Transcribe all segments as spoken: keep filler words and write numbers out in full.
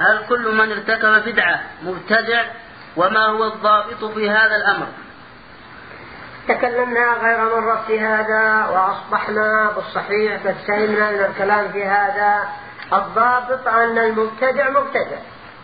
هل كل من ارتكب بدعة مبتدع؟ وما هو الضابط في هذا الأمر؟ تكلمنا غير مرة في هذا وأصبحنا بالصحيح قد سلمنا من الكلام في هذا. الضابط أن المبتدع مبتدع،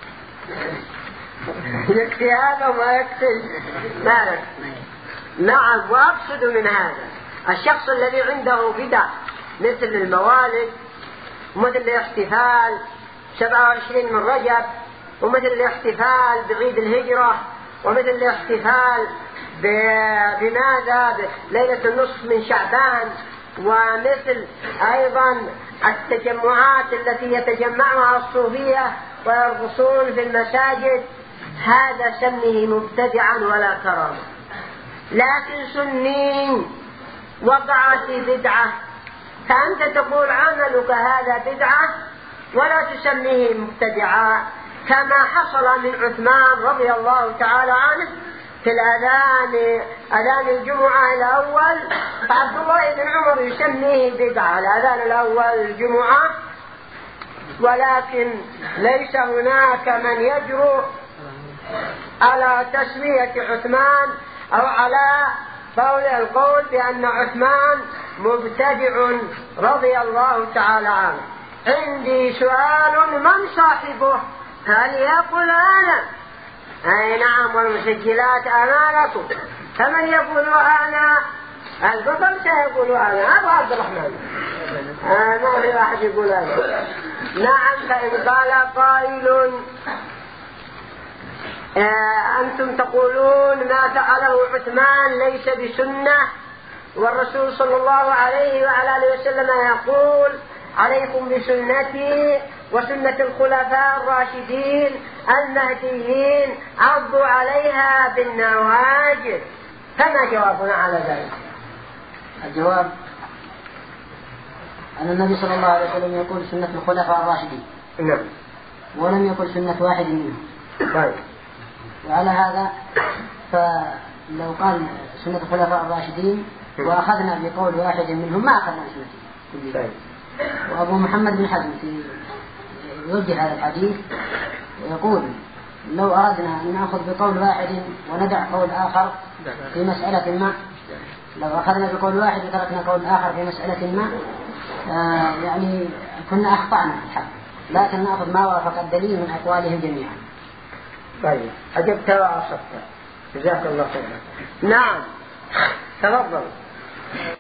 يكفي هذا وما يكفي ذلك. نعم، وأقصد من هذا الشخص الذي عنده بدع مثل الموالد ومثل الاحتفال سبعة وعشرين من رجب ومثل الاحتفال بعيد الهجرة ومثل الاحتفال بماذا بليلة النصف من شعبان، ومثل أيضا التجمعات التي يتجمعها الصوفية ويرقصون في المساجد، هذا سمه مبتدعا ولا كرامة. لكن سني وقع في بدعة فأنت تقول عملك هذا بدعة ولا تسميه مبتدعا، كما حصل من عثمان رضي الله تعالى عنه في الأذان أذان الجمعة الأول، عبد الله بن عمر يسميه بدعة الأذان الأول الجمعة، ولكن ليس هناك من يجرؤ على تسمية عثمان أو على قول القول بأن عثمان مبتدع رضي الله تعالى عنه. عندي سؤال: من صاحبه؟ هل يقول أنا؟ أي نعم، والمسجلات أمانكم، فمن يقول أنا؟ البطل سيقول أنا، أبو عبد الرحمن. آه ما في واحد يقول أنا. نعم، فإن قال قائل آه أنتم تقولون ما فعله عثمان ليس بسنة، والرسول صلى الله عليه وعلى آله وسلم يقول: عليكم بسنتي وسنة الخلفاء الراشدين المهديين عضوا عليها بالنواجذ. فما جوابنا على ذلك؟ الجواب أن النبي صلى الله عليه وسلم يقول سنة الخلفاء الراشدين، نعم، ولم يقل سنة واحد منهم. طيب، وعلى هذا فلو قال سنة الخلفاء الراشدين وأخذنا بقول واحد منهم ما أخذنا سنته. طيب. وأبو محمد بن حزم في يوجه هذا الحديث ويقول: لو أردنا أن نأخذ بقول واحد وندع قول آخر في مسألة ما، لو أخذنا بقول واحد وتركنا قول آخر في مسألة ما، آه يعني كنا أخطأنا في الحق، لكن نأخذ ما وافق الدليل من أقوالهم جميعا. طيب، أجبت وعصبت، جزاك الله خيرا. نعم، تفضل.